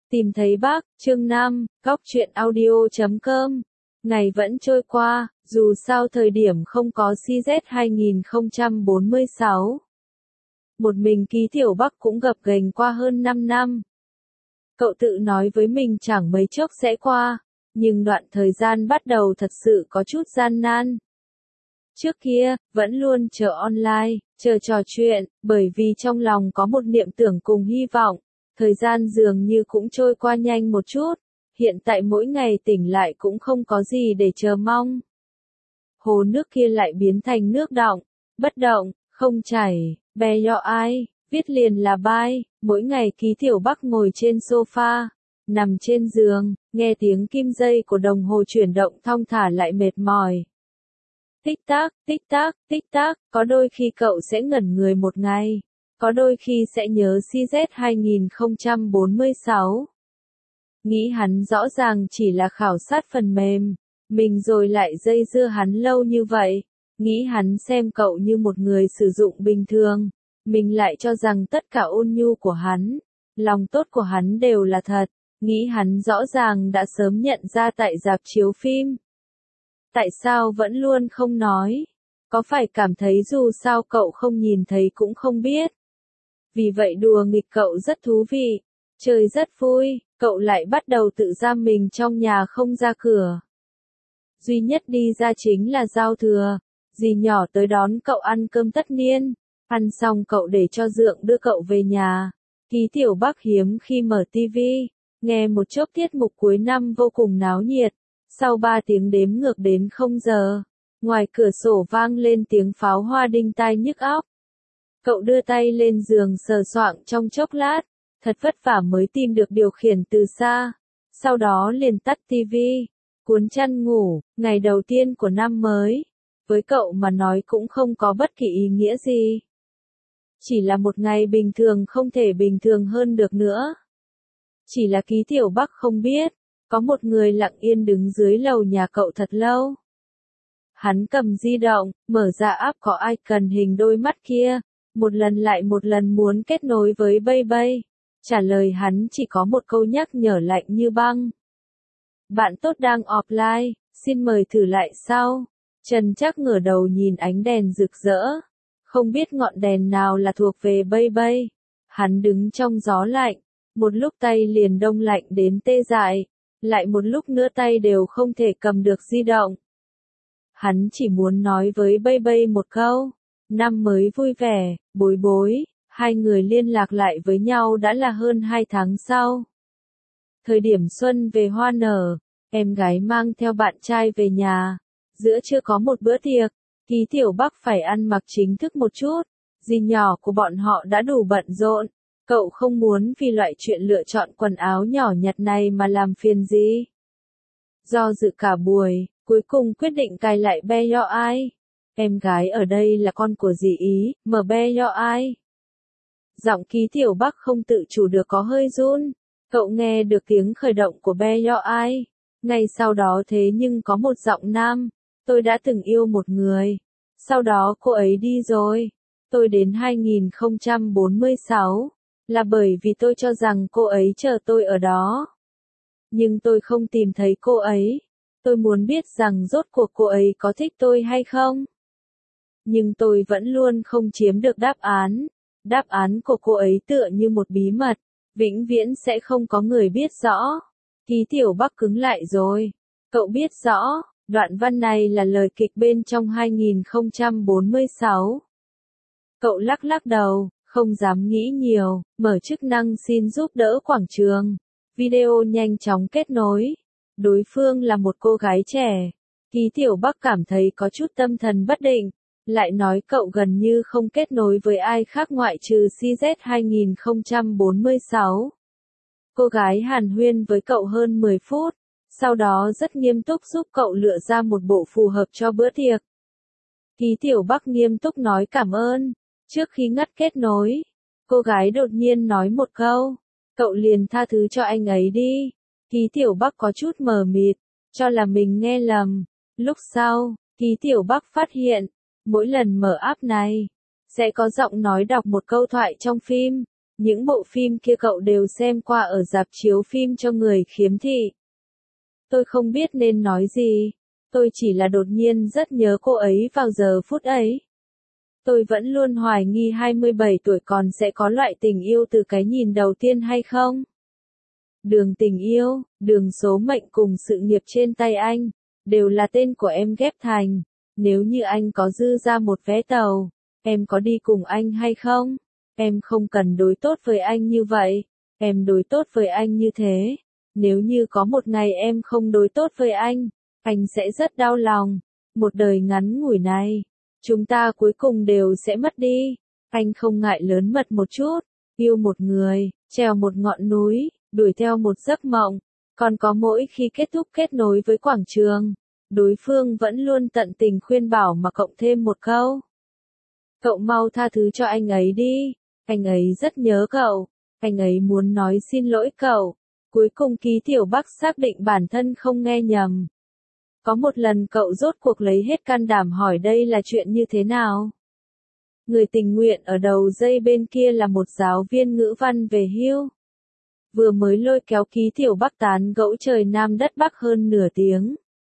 Tìm thấy bác, chương 5, góc truyện audio.com. Ngày vẫn trôi qua, dù sao thời điểm không có CZ 2046. Một mình Ký Tiểu Bắc cũng gập ghềnh qua hơn 5 năm. Cậu tự nói với mình chẳng mấy chốc sẽ qua, nhưng đoạn thời gian bắt đầu thật sự có chút gian nan. Trước kia, vẫn luôn chờ online, chờ trò chuyện, bởi vì trong lòng có một niệm tưởng cùng hy vọng. Thời gian dường như cũng trôi qua nhanh một chút, hiện tại mỗi ngày tỉnh lại cũng không có gì để chờ mong. Hồ nước kia lại biến thành nước đọng, bất động, không chảy, bè yo ai, viết liền là bye. Mỗi ngày Ký Tiểu Bắc ngồi trên sofa, nằm trên giường, nghe tiếng kim dây của đồng hồ chuyển động thong thả lại mệt mỏi. Tích tắc, tích tắc, tích tắc, có đôi khi cậu sẽ ngẩn người một ngày. Có đôi khi sẽ nhớ CZ 2046. Nghĩ hắn rõ ràng chỉ là khảo sát phần mềm, mình rồi lại dây dưa hắn lâu như vậy. Nghĩ hắn xem cậu như một người sử dụng bình thường, mình lại cho rằng tất cả ôn nhu của hắn, lòng tốt của hắn đều là thật. Nghĩ hắn rõ ràng đã sớm nhận ra tại rạp chiếu phim. Tại sao vẫn luôn không nói? Có phải cảm thấy dù sao cậu không nhìn thấy cũng không biết? Vì vậy đùa nghịch cậu rất thú vị, chơi rất vui, cậu lại bắt đầu tự giam mình trong nhà không ra cửa. Duy nhất đi ra chính là giao thừa, dì nhỏ tới đón cậu ăn cơm tất niên, ăn xong cậu để cho Dượng đưa cậu về nhà. Ký Tiểu Bắc hiếm khi mở tivi, nghe một chốc tiết mục cuối năm vô cùng náo nhiệt, sau 3 tiếng đếm ngược đến 0 giờ, ngoài cửa sổ vang lên tiếng pháo hoa đinh tai nhức óc. Cậu đưa tay lên giường sờ soạng trong chốc lát, thật vất vả mới tìm được điều khiển từ xa, sau đó liền tắt tivi, cuốn chăn ngủ. Ngày đầu tiên của năm mới, với cậu mà nói cũng không có bất kỳ ý nghĩa gì. Chỉ là một ngày bình thường không thể bình thường hơn được nữa. Chỉ là Ký Tiểu Bắc không biết, có một người lặng yên đứng dưới lầu nhà cậu thật lâu. Hắn cầm di động, mở ra app có icon hình đôi mắt kia. Một lần lại một lần muốn kết nối với Bay. Trả lời hắn chỉ có một câu nhắc nhở lạnh như băng. Bạn tốt đang offline, xin mời thử lại sau. Trần Trác ngửa đầu nhìn ánh đèn rực rỡ. Không biết ngọn đèn nào là thuộc về Bay. Hắn đứng trong gió lạnh, một lúc tay liền đông lạnh đến tê dại, lại một lúc nữa tay đều không thể cầm được di động. Hắn chỉ muốn nói với Bay một câu. Năm mới vui vẻ, bối. Hai người liên lạc lại với nhau đã là hơn 2 tháng sau. Thời điểm xuân về hoa nở, em gái mang theo bạn trai về nhà. Giữa trưa có một bữa tiệc, Ký Tiểu Bắc phải ăn mặc chính thức một chút. Dì nhỏ của bọn họ đã đủ bận rộn. Cậu không muốn vì loại chuyện lựa chọn quần áo nhỏ nhặt này mà làm phiền gì. Do dự cả buổi, cuối cùng quyết định cài lại be yo ai. Em gái ở đây là con của dì Ý, mở be yo ai. Giọng Ký Tiểu Bắc không tự chủ được có hơi run. Cậu nghe được tiếng khởi động của be yo ai. Ngay sau đó thế nhưng có một giọng nam. Tôi đã từng yêu một người. Sau đó cô ấy đi rồi. Tôi đến 2046. Là bởi vì tôi cho rằng cô ấy chờ tôi ở đó. Nhưng tôi không tìm thấy cô ấy. Tôi muốn biết rằng rốt cuộc cô ấy có thích tôi hay không. Nhưng tôi vẫn luôn không chiếm được đáp án. Đáp án của cô ấy tựa như một bí mật, vĩnh viễn sẽ không có người biết rõ. Ký Tiểu Bắc cứng lại rồi. Cậu biết rõ, đoạn văn này là lời kịch bên trong 2046. Cậu lắc đầu, không dám nghĩ nhiều, mở chức năng xin giúp đỡ quảng trường. Video nhanh chóng kết nối. Đối phương là một cô gái trẻ. Ký Tiểu Bắc cảm thấy có chút tâm thần bất định. Lại nói cậu gần như không kết nối với ai khác ngoại trừ CZ 2046. Cô gái hàn huyên với cậu hơn 10 phút, sau đó rất nghiêm túc giúp cậu lựa ra một bộ phù hợp cho bữa tiệc. Ký Tiểu Bắc nghiêm túc nói cảm ơn. Trước khi ngắt kết nối, cô gái đột nhiên nói một câu, cậu liền tha thứ cho anh ấy đi. Ký Tiểu Bắc có chút mờ mịt, cho là mình nghe lầm. Lúc sau, Ký Tiểu Bắc phát hiện, mỗi lần mở app này, sẽ có giọng nói đọc một câu thoại trong phim. Những bộ phim kia cậu đều xem qua ở rạp chiếu phim cho người khiếm thị. Tôi không biết nên nói gì. Tôi chỉ là đột nhiên rất nhớ cô ấy vào giờ phút ấy. Tôi vẫn luôn hoài nghi 27 tuổi còn sẽ có loại tình yêu từ cái nhìn đầu tiên hay không? Đường tình yêu, đường số mệnh cùng sự nghiệp trên tay anh, đều là tên của em ghép thành. Nếu như anh có dư ra một vé tàu, em có đi cùng anh hay không? Em không cần đối tốt với anh như vậy, em đối tốt với anh như thế. Nếu như có một ngày em không đối tốt với anh sẽ rất đau lòng. Một đời ngắn ngủi này, chúng ta cuối cùng đều sẽ mất đi. Anh không ngại lớn mật một chút, yêu một người, trèo một ngọn núi, đuổi theo một giấc mộng. Còn có mỗi khi kết thúc kết nối với quảng trường, đối phương vẫn luôn tận tình khuyên bảo mà cộng thêm một câu. Cậu mau tha thứ cho anh ấy đi, anh ấy rất nhớ cậu, anh ấy muốn nói xin lỗi cậu. Cuối cùng Ký Tiểu Bắc xác định bản thân không nghe nhầm. Có một lần cậu rốt cuộc lấy hết can đảm hỏi đây là chuyện như thế nào. Người tình nguyện ở đầu dây bên kia là một giáo viên ngữ văn về hưu. Vừa mới lôi kéo Ký Tiểu Bắc tán gẫu trời Nam đất Bắc hơn nửa tiếng.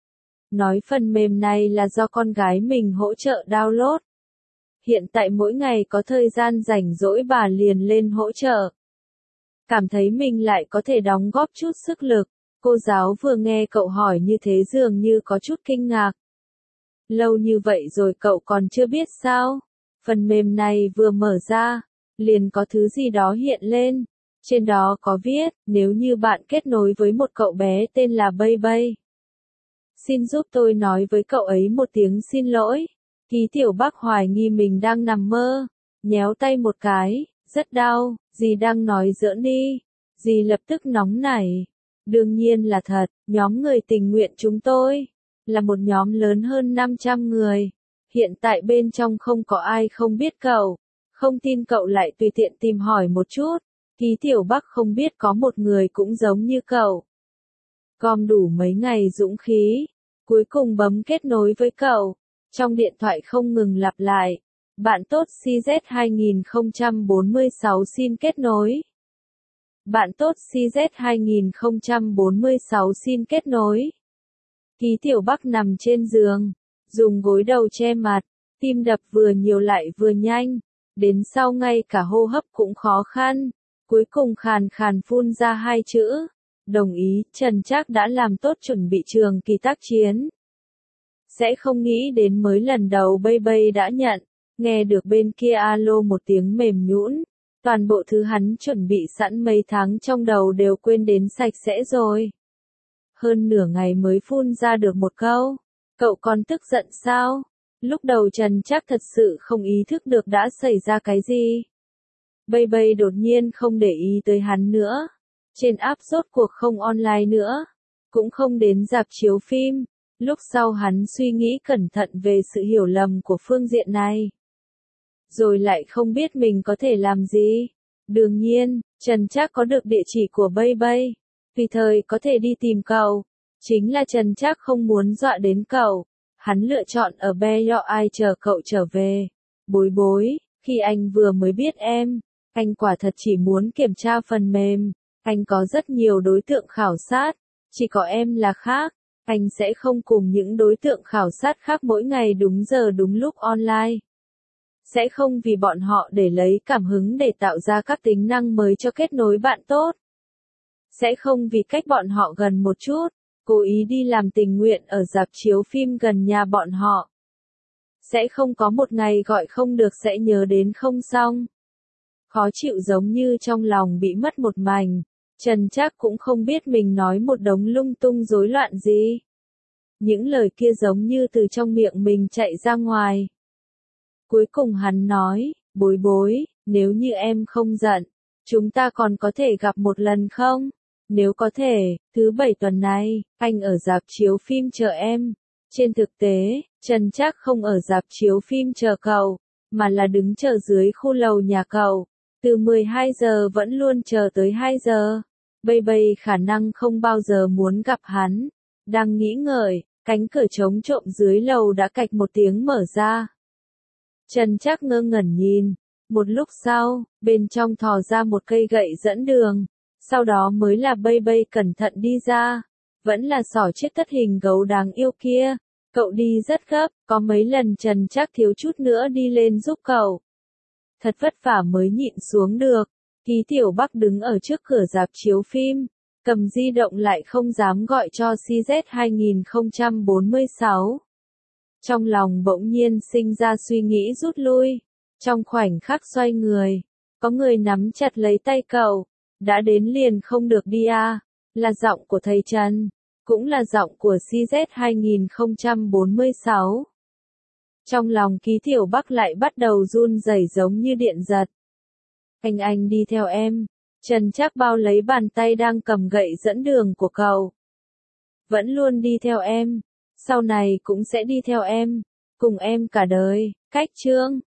Nói phần mềm này là do con gái mình hỗ trợ download. Hiện tại mỗi ngày có thời gian rảnh rỗi bà liền lên hỗ trợ. Cảm thấy mình lại có thể đóng góp chút sức lực. Cô giáo vừa nghe cậu hỏi như thế dường như có chút kinh ngạc. Lâu như vậy rồi cậu còn chưa biết sao? Phần mềm này vừa mở ra, liền có thứ gì đó hiện lên. Trên đó có viết, nếu như bạn kết nối với một cậu bé tên là Bay Bay. Xin giúp tôi nói với cậu ấy một tiếng xin lỗi. Ký Tiểu Bắc hoài nghi mình đang nằm mơ. Nhéo tay một cái, rất đau, dì đang nói giỡn đi. Dì lập tức nóng nảy. Đương nhiên là thật, nhóm người tình nguyện chúng tôi là một nhóm lớn hơn 500 người. Hiện tại bên trong không có ai không biết cậu. Không tin cậu lại tùy tiện tìm hỏi một chút. Ký Tiểu Bắc không biết có một người cũng giống như cậu. Gom đủ mấy ngày dũng khí, cuối cùng bấm kết nối với cậu. Trong điện thoại không ngừng lặp lại. Bạn tốt CZ 2046 xin kết nối. Bạn tốt CZ 2046 xin kết nối. Ký Tiểu Bắc nằm trên giường, dùng gối đầu che mặt, tim đập vừa nhiều lại vừa nhanh, đến sau ngay cả hô hấp cũng khó khăn, cuối cùng khàn khàn phun ra hai chữ, đồng ý. Trần Trác đã làm tốt chuẩn bị trường kỳ tác chiến. Sẽ không nghĩ đến mới lần đầu Bay Bay đã nhận, nghe được bên kia alo một tiếng mềm nhũn. Toàn bộ thứ hắn chuẩn bị sẵn mấy tháng trong đầu đều quên đến sạch sẽ rồi. Hơn nửa ngày mới phun ra được một câu. Cậu còn tức giận sao? Lúc đầu Trần Trác thật sự không ý thức được đã xảy ra cái gì. Bay Bay đột nhiên không để ý tới hắn nữa. Trên app rốt cuộc không online nữa. Cũng không đến rạp chiếu phim. Lúc sau hắn suy nghĩ cẩn thận về sự hiểu lầm của phương diện này. Rồi lại không biết mình có thể làm gì. Đương nhiên, Trần Trác có được địa chỉ của Bay Bay. Tùy thời có thể đi tìm cậu. Chính là Trần Trác không muốn dọa đến cậu. Hắn lựa chọn ở Ai chờ cậu trở về. Bối bối, khi anh vừa mới biết em, anh quả thật chỉ muốn kiểm tra phần mềm. Anh có rất nhiều đối tượng khảo sát. Chỉ có em là khác. Anh sẽ không cùng những đối tượng khảo sát khác mỗi ngày đúng giờ đúng lúc online. Sẽ không vì bọn họ để lấy cảm hứng để tạo ra các tính năng mới cho kết nối bạn tốt. Sẽ không vì cách bọn họ gần một chút, cố ý đi làm tình nguyện ở rạp chiếu phim gần nhà bọn họ. Sẽ không có một ngày gọi không được sẽ nhớ đến không xong. Khó chịu giống như trong lòng bị mất một mảnh. Trần Trác cũng không biết mình nói một đống lung tung rối loạn gì. Những lời kia giống như từ trong miệng mình chạy ra ngoài. Cuối cùng hắn nói, bối bối, nếu như em không giận, chúng ta còn có thể gặp một lần không? Nếu có thể, thứ 7 tuần này, anh ở rạp chiếu phim chờ em. Trên thực tế, Trần Trác không ở rạp chiếu phim chờ cậu, mà là đứng chờ dưới khu lầu nhà cậu. Từ 12 giờ vẫn luôn chờ tới 2 giờ. Bay Bay khả năng không bao giờ muốn gặp hắn. Đang nghĩ ngợi, cánh cửa trống trộm dưới lầu đã cạch một tiếng mở ra. Trần Trác ngơ ngẩn nhìn, Một lúc sau, bên trong thò ra một cây gậy dẫn đường, sau đó mới là Bây Bây cẩn thận đi ra. Vẫn là sỏ chiếc tất hình gấu đáng yêu kia. Cậu đi rất gấp, có mấy lần Trần Trác thiếu chút nữa đi lên giúp cậu. Thật vất vả mới nhịn xuống được. Ký Tiểu Bắc đứng ở trước cửa rạp chiếu phim, cầm di động lại không dám gọi cho CZ 2046. Trong lòng bỗng nhiên sinh ra suy nghĩ rút lui. Trong khoảnh khắc xoay người, có người nắm chặt lấy tay cậu. Đã đến liền không được đi à, là giọng của thầy Trần, cũng là giọng của CZ 2046. Trong lòng Ký Tiểu Bắc lại bắt đầu run rẩy giống như điện giật. Anh đi theo em. Trần Trác bao lấy bàn tay đang cầm gậy dẫn đường của cậu. Vẫn luôn đi theo em. Sau này cũng sẽ đi theo em. Cùng em cả đời. Cách chương